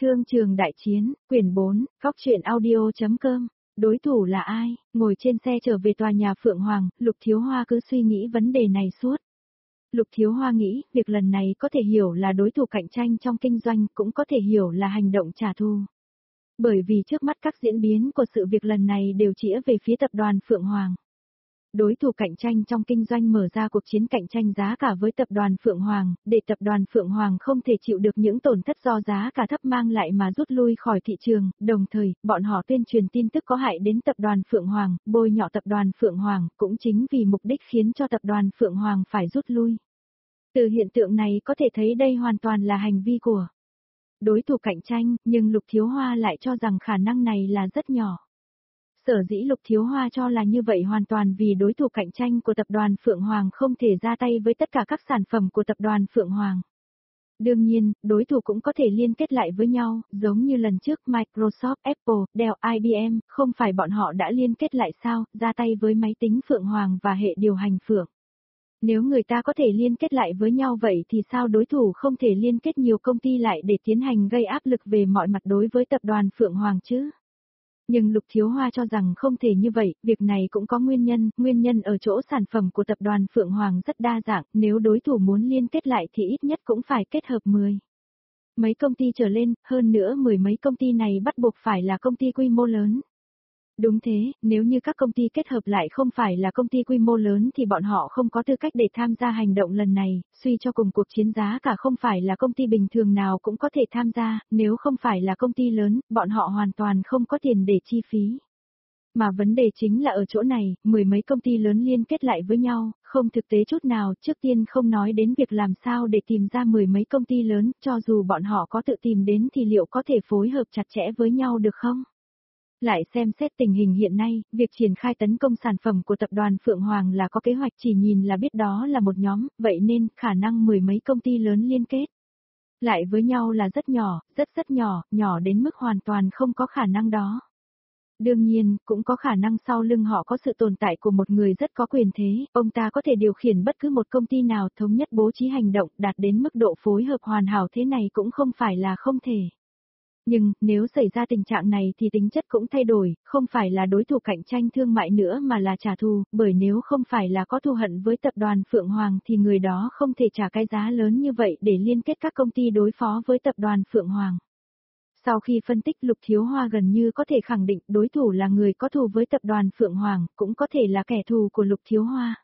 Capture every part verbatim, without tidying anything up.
Thương trường đại chiến, quyển bốn, góc truyện audio.com. Đối thủ là ai? Ngồi trên xe trở về tòa nhà Phượng Hoàng, Lục Thiếu Hoa cứ suy nghĩ vấn đề này suốt. Lục Thiếu Hoa nghĩ, việc lần này có thể hiểu là đối thủ cạnh tranh trong kinh doanh, cũng có thể hiểu là hành động trả thù. Bởi vì trước mắt các diễn biến của sự việc lần này đều chĩa về phía tập đoàn Phượng Hoàng. Đối thủ cạnh tranh trong kinh doanh mở ra cuộc chiến cạnh tranh giá cả với tập đoàn Phượng Hoàng, để tập đoàn Phượng Hoàng không thể chịu được những tổn thất do giá cả thấp mang lại mà rút lui khỏi thị trường, đồng thời, bọn họ tuyên truyền tin tức có hại đến tập đoàn Phượng Hoàng, bôi nhọ tập đoàn Phượng Hoàng, cũng chính vì mục đích khiến cho tập đoàn Phượng Hoàng phải rút lui. Từ hiện tượng này có thể thấy đây hoàn toàn là hành vi của đối thủ cạnh tranh, nhưng Lục Thiếu Hoa lại cho rằng khả năng này là rất nhỏ. Sở dĩ Lục Thiếu Hoa cho là như vậy hoàn toàn vì đối thủ cạnh tranh của tập đoàn Phượng Hoàng không thể ra tay với tất cả các sản phẩm của tập đoàn Phượng Hoàng. Đương nhiên, đối thủ cũng có thể liên kết lại với nhau, giống như lần trước Microsoft, Apple, Dell, I B M, không phải bọn họ đã liên kết lại sao, ra tay với máy tính Phượng Hoàng và hệ điều hành Phượng. Nếu người ta có thể liên kết lại với nhau vậy thì sao đối thủ không thể liên kết nhiều công ty lại để tiến hành gây áp lực về mọi mặt đối với tập đoàn Phượng Hoàng chứ? Nhưng Lục Thiếu Hoa cho rằng không thể như vậy, việc này cũng có nguyên nhân, nguyên nhân ở chỗ sản phẩm của tập đoàn Phượng Hoàng rất đa dạng, nếu đối thủ muốn liên kết lại thì ít nhất cũng phải kết hợp mười mấy công ty trở lên, hơn nữa mười mấy công ty này bắt buộc phải là công ty quy mô lớn. Đúng thế, nếu như các công ty kết hợp lại không phải là công ty quy mô lớn thì bọn họ không có tư cách để tham gia hành động lần này, suy cho cùng cuộc chiến giá cả không phải là công ty bình thường nào cũng có thể tham gia, nếu không phải là công ty lớn, bọn họ hoàn toàn không có tiền để chi phí. Mà vấn đề chính là ở chỗ này, mười mấy công ty lớn liên kết lại với nhau, không thực tế chút nào, trước tiên không nói đến việc làm sao để tìm ra mười mấy công ty lớn, cho dù bọn họ có tự tìm đến thì liệu có thể phối hợp chặt chẽ với nhau được không? Lại xem xét tình hình hiện nay, việc triển khai tấn công sản phẩm của tập đoàn Phượng Hoàng là có kế hoạch chỉ nhìn là biết đó là một nhóm, vậy nên khả năng mười mấy công ty lớn liên kết lại với nhau là rất nhỏ, rất rất nhỏ, nhỏ đến mức hoàn toàn không có khả năng đó. Đương nhiên, cũng có khả năng sau lưng họ có sự tồn tại của một người rất có quyền thế, ông ta có thể điều khiển bất cứ một công ty nào thống nhất bố trí hành động đạt đến mức độ phối hợp hoàn hảo thế này cũng không phải là không thể. Nhưng, nếu xảy ra tình trạng này thì tính chất cũng thay đổi, không phải là đối thủ cạnh tranh thương mại nữa mà là trả thù, bởi nếu không phải là có thù hận với tập đoàn Phượng Hoàng thì người đó không thể trả cái giá lớn như vậy để liên kết các công ty đối phó với tập đoàn Phượng Hoàng. Sau khi phân tích Lục Thiếu Hoa gần như có thể khẳng định đối thủ là người có thù với tập đoàn Phượng Hoàng, cũng có thể là kẻ thù của Lục Thiếu Hoa.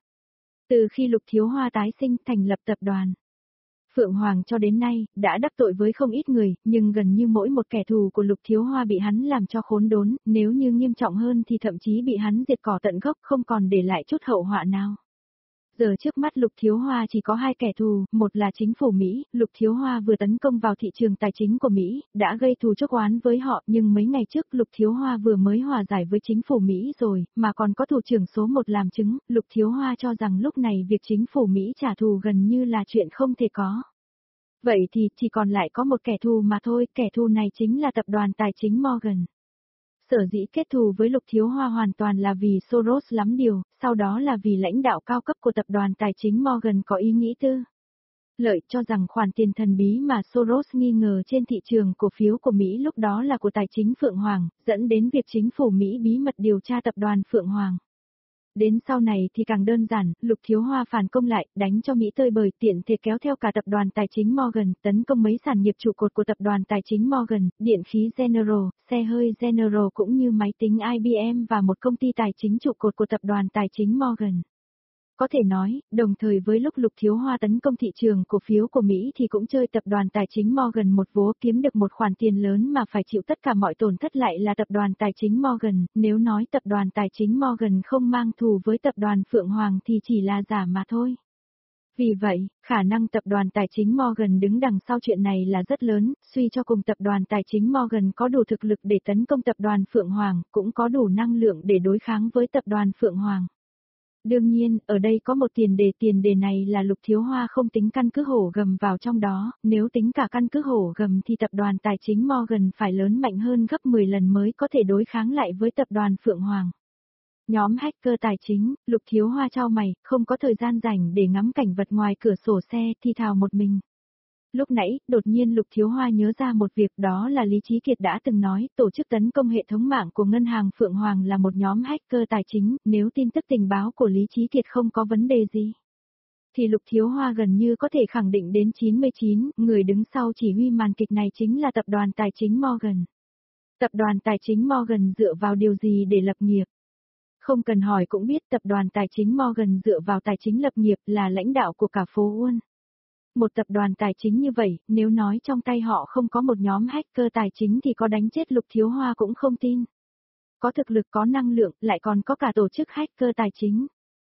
Từ khi Lục Thiếu Hoa tái sinh thành lập tập đoàn Phượng Hoàng cho đến nay, đã đắc tội với không ít người, nhưng gần như mỗi một kẻ thù của Lục Thiếu Hoa bị hắn làm cho khốn đốn, nếu như nghiêm trọng hơn thì thậm chí bị hắn diệt cỏ tận gốc không còn để lại chút hậu họa nào. Giờ trước mắt Lục Thiếu Hoa chỉ có hai kẻ thù, một là chính phủ Mỹ, Lục Thiếu Hoa vừa tấn công vào thị trường tài chính của Mỹ, đã gây thù chuốc oán với họ, nhưng mấy ngày trước Lục Thiếu Hoa vừa mới hòa giải với chính phủ Mỹ rồi, mà còn có thủ trưởng số một làm chứng, Lục Thiếu Hoa cho rằng lúc này việc chính phủ Mỹ trả thù gần như là chuyện không thể có. Vậy thì chỉ còn lại có một kẻ thù mà thôi, kẻ thù này chính là tập đoàn tài chính Morgan. Sở dĩ kết thù với Lục Thiếu Hoa hoàn toàn là vì Soros lắm điều, sau đó là vì lãnh đạo cao cấp của tập đoàn tài chính Morgan có ý nghĩ tư lợi cho rằng khoản tiền thần bí mà Soros nghi ngờ trên thị trường cổ phiếu của Mỹ lúc đó là của tài chính Phượng Hoàng, dẫn đến việc chính phủ Mỹ bí mật điều tra tập đoàn Phượng Hoàng. Đến sau này thì càng đơn giản, Lục Thiếu Hoa phản công lại, đánh cho Mỹ tơi bời tiện thể kéo theo cả tập đoàn tài chính Morgan, tấn công mấy sản nghiệp trụ cột của tập đoàn tài chính Morgan, điện khí General, xe hơi General cũng như máy tính I B M và một công ty tài chính trụ cột của tập đoàn tài chính Morgan. Có thể nói, đồng thời với lúc Lục Thiếu Hoa tấn công thị trường cổ phiếu của Mỹ thì cũng chơi tập đoàn tài chính Morgan một vố kiếm được một khoản tiền lớn mà phải chịu tất cả mọi tổn thất lại là tập đoàn tài chính Morgan, nếu nói tập đoàn tài chính Morgan không mang thù với tập đoàn Phượng Hoàng thì chỉ là giả mà thôi. Vì vậy, khả năng tập đoàn tài chính Morgan đứng đằng sau chuyện này là rất lớn, suy cho cùng tập đoàn tài chính Morgan có đủ thực lực để tấn công tập đoàn Phượng Hoàng, cũng có đủ năng lượng để đối kháng với tập đoàn Phượng Hoàng. Đương nhiên, ở đây có một tiền đề, tiền đề này là Lục Thiếu Hoa không tính căn cứ hổ gầm vào trong đó, nếu tính cả căn cứ hổ gầm thì tập đoàn tài chính Morgan phải lớn mạnh hơn gấp mười lần mới có thể đối kháng lại với tập đoàn Phượng Hoàng. Nhóm hacker tài chính, Lục Thiếu Hoa chau mày, không có thời gian rảnh để ngắm cảnh vật ngoài cửa sổ xe, thì thào một mình. Lúc nãy, đột nhiên Lục Thiếu Hoa nhớ ra một việc, đó là Lý Chí Kiệt đã từng nói, tổ chức tấn công hệ thống mạng của ngân hàng Phượng Hoàng là một nhóm hacker tài chính, nếu tin tức tình báo của Lý Chí Kiệt không có vấn đề gì. Thì Lục Thiếu Hoa gần như có thể khẳng định đến chín mươi chín, người đứng sau chỉ huy màn kịch này chính là tập đoàn tài chính Morgan. Tập đoàn tài chính Morgan dựa vào điều gì để lập nghiệp? Không cần hỏi cũng biết tập đoàn tài chính Morgan dựa vào tài chính lập nghiệp là lãnh đạo của cả phố Uôn. Một tập đoàn tài chính như vậy, nếu nói trong tay họ không có một nhóm hacker tài chính thì có đánh chết Lục Thiếu Hoa cũng không tin. Có thực lực, có năng lượng, lại còn có cả tổ chức hacker tài chính.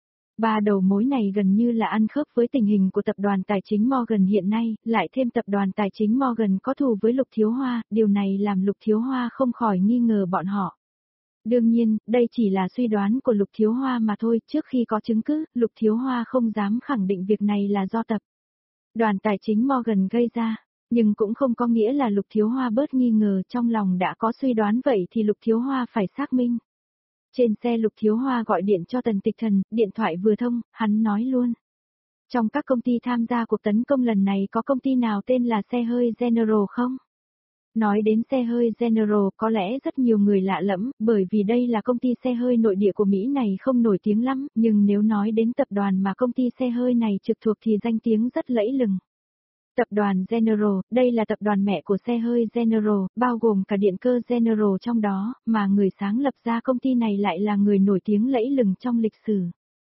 Ba đầu mối này gần như là ăn khớp với tình hình của tập đoàn tài chính Morgan hiện nay, lại thêm tập đoàn tài chính Morgan có thù với Lục Thiếu Hoa, điều này làm Lục Thiếu Hoa không khỏi nghi ngờ bọn họ. Đương nhiên, đây chỉ là suy đoán của Lục Thiếu Hoa mà thôi, trước khi có chứng cứ, Lục Thiếu Hoa không dám khẳng định việc này là do tập đoàn tài chính Morgan gây ra, nhưng cũng không có nghĩa là Lục Thiếu Hoa bớt nghi ngờ, trong lòng đã có suy đoán vậy thì Lục Thiếu Hoa phải xác minh. Trên xe Lục Thiếu Hoa gọi điện cho Tần Tịch Thần, điện thoại vừa thông, hắn nói luôn. Trong các công ty tham gia cuộc tấn công lần này có công ty nào tên là xe hơi General không? Nói đến xe hơi General có lẽ rất nhiều người lạ lẫm, bởi vì đây là công ty xe hơi nội địa của Mỹ này không nổi tiếng lắm, nhưng nếu nói đến tập đoàn mà công ty xe hơi này trực thuộc thì danh tiếng rất lẫy lừng. Tập đoàn General, đây là tập đoàn mẹ của xe hơi General, bao gồm cả điện cơ General trong đó, mà người sáng lập ra công ty này lại là người nổi tiếng lẫy lừng trong lịch sử.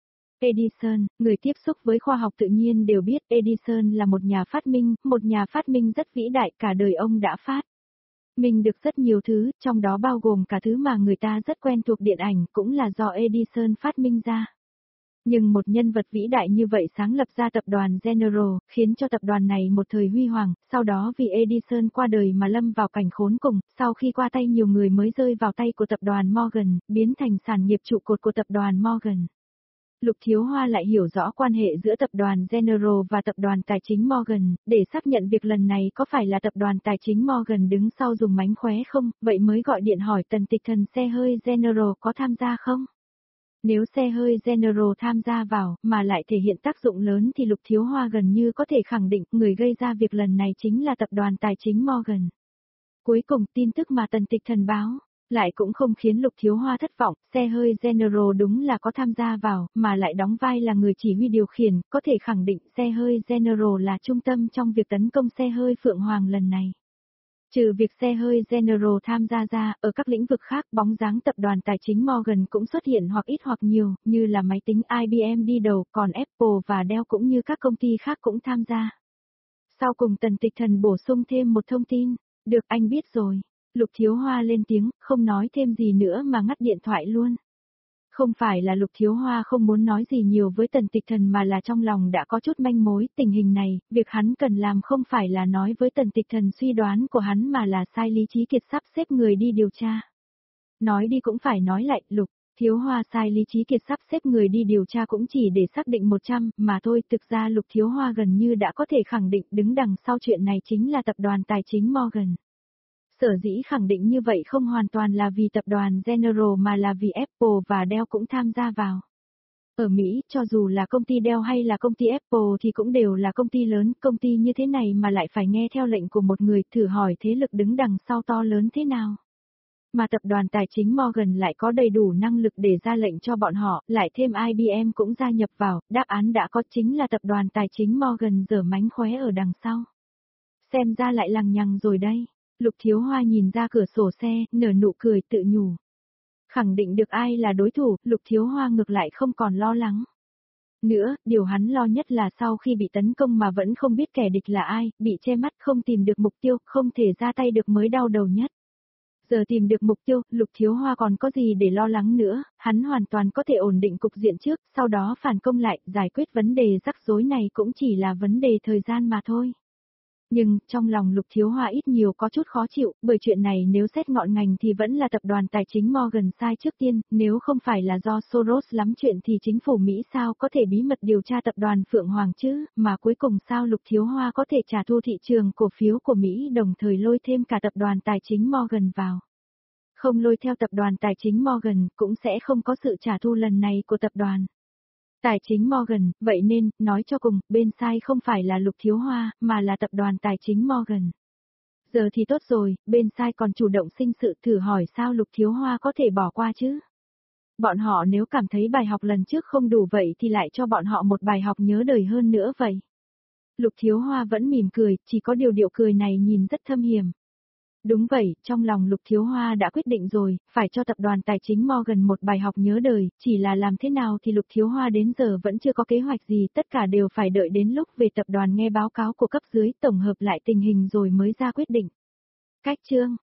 Edison, người tiếp xúc với khoa học tự nhiên đều biết Edison là một nhà phát minh, một nhà phát minh rất vĩ đại, cả đời ông đã phát minh được rất nhiều thứ, trong đó bao gồm cả thứ mà người ta rất quen thuộc điện ảnh, cũng là do Edison phát minh ra. Nhưng một nhân vật vĩ đại như vậy sáng lập ra tập đoàn General, khiến cho tập đoàn này một thời huy hoàng, sau đó vì Edison qua đời mà lâm vào cảnh khốn cùng, sau khi qua tay nhiều người mới rơi vào tay của tập đoàn Morgan, biến thành sản nghiệp trụ cột của tập đoàn Morgan. Lục Thiếu Hoa lại hiểu rõ quan hệ giữa tập đoàn General và tập đoàn tài chính Morgan, để xác nhận việc lần này có phải là tập đoàn tài chính Morgan đứng sau dùng mánh khóe không, vậy mới gọi điện hỏi Tần Tịch Thần xe hơi General có tham gia không? Nếu xe hơi General tham gia vào, mà lại thể hiện tác dụng lớn thì Lục Thiếu Hoa gần như có thể khẳng định người gây ra việc lần này chính là tập đoàn tài chính Morgan. Cuối cùng tin tức mà Tần Tịch Thần báo, lại cũng không khiến Lục Thiếu Hoa thất vọng, xe hơi General đúng là có tham gia vào, mà lại đóng vai là người chỉ huy điều khiển, có thể khẳng định xe hơi General là trung tâm trong việc tấn công xe hơi Phượng Hoàng lần này. Trừ việc xe hơi General tham gia ra, ở các lĩnh vực khác bóng dáng tập đoàn tài chính Morgan cũng xuất hiện hoặc ít hoặc nhiều, như là máy tính I B M đi đầu, còn Apple và Dell cũng như các công ty khác cũng tham gia. Sau cùng Tần Tịch Thần bổ sung thêm một thông tin, được anh biết rồi. Lục Thiếu Hoa lên tiếng, không nói thêm gì nữa mà ngắt điện thoại luôn. Không phải là Lục Thiếu Hoa không muốn nói gì nhiều với Tần Tịch Thần mà là trong lòng đã có chút manh mối, tình hình này, việc hắn cần làm không phải là nói với Tần Tịch Thần suy đoán của hắn mà là sai Lý Chí Kiệt sắp xếp người đi điều tra. Nói đi cũng phải nói lại, Lục Thiếu Hoa sai Lý Chí Kiệt sắp xếp người đi điều tra cũng chỉ để xác định một trăm, mà thôi, thực ra Lục Thiếu Hoa gần như đã có thể khẳng định đứng đằng sau chuyện này chính là tập đoàn tài chính Morgan. Sở dĩ khẳng định như vậy không hoàn toàn là vì tập đoàn General mà là vì Apple và Dell cũng tham gia vào. Ở Mỹ, cho dù là công ty Dell hay là công ty Apple thì cũng đều là công ty lớn, công ty như thế này mà lại phải nghe theo lệnh của một người, thử hỏi thế lực đứng đằng sau to lớn thế nào. Mà tập đoàn tài chính Morgan lại có đầy đủ năng lực để ra lệnh cho bọn họ, lại thêm I B M cũng gia nhập vào, đáp án đã có chính là tập đoàn tài chính Morgan giở mánh khóe ở đằng sau. Xem ra lại lằng nhằng rồi đây. Lục Thiếu Hoa nhìn ra cửa sổ xe, nở nụ cười tự nhủ. Khẳng định được ai là đối thủ, Lục Thiếu Hoa ngược lại không còn lo lắng. Nữa, điều hắn lo nhất là sau khi bị tấn công mà vẫn không biết kẻ địch là ai, bị che mắt không tìm được mục tiêu, không thể ra tay được mới đau đầu nhất. Giờ tìm được mục tiêu, Lục Thiếu Hoa còn có gì để lo lắng nữa, hắn hoàn toàn có thể ổn định cục diện trước, sau đó phản công lại, giải quyết vấn đề rắc rối này cũng chỉ là vấn đề thời gian mà thôi. Nhưng, trong lòng Lục Thiếu Hoa ít nhiều có chút khó chịu, bởi chuyện này nếu xét ngọn ngành thì vẫn là tập đoàn tài chính Morgan sai trước tiên, nếu không phải là do Soros lắm chuyện thì chính phủ Mỹ sao có thể bí mật điều tra tập đoàn Phượng Hoàng chứ, mà cuối cùng sao Lục Thiếu Hoa có thể trả thù thị trường cổ phiếu của Mỹ đồng thời lôi thêm cả tập đoàn tài chính Morgan vào. Không lôi theo tập đoàn tài chính Morgan cũng sẽ không có sự trả thù lần này của tập đoàn. Tài chính Morgan, vậy nên, nói cho cùng, bên sai không phải là Lục Thiếu Hoa, mà là tập đoàn tài chính Morgan. Giờ thì tốt rồi, bên sai còn chủ động sinh sự thử hỏi sao Lục Thiếu Hoa có thể bỏ qua chứ? Bọn họ nếu cảm thấy bài học lần trước không đủ vậy thì lại cho bọn họ một bài học nhớ đời hơn nữa vậy. Lục Thiếu Hoa vẫn mỉm cười, chỉ có điều điệu cười này nhìn rất thâm hiểm. Đúng vậy, trong lòng Lục Thiếu Hoa đã quyết định rồi, phải cho tập đoàn tài chính Morgan một bài học nhớ đời, chỉ là làm thế nào thì Lục Thiếu Hoa đến giờ vẫn chưa có kế hoạch gì, tất cả đều phải đợi đến lúc về tập đoàn nghe báo cáo của cấp dưới tổng hợp lại tình hình rồi mới ra quyết định. Cách chương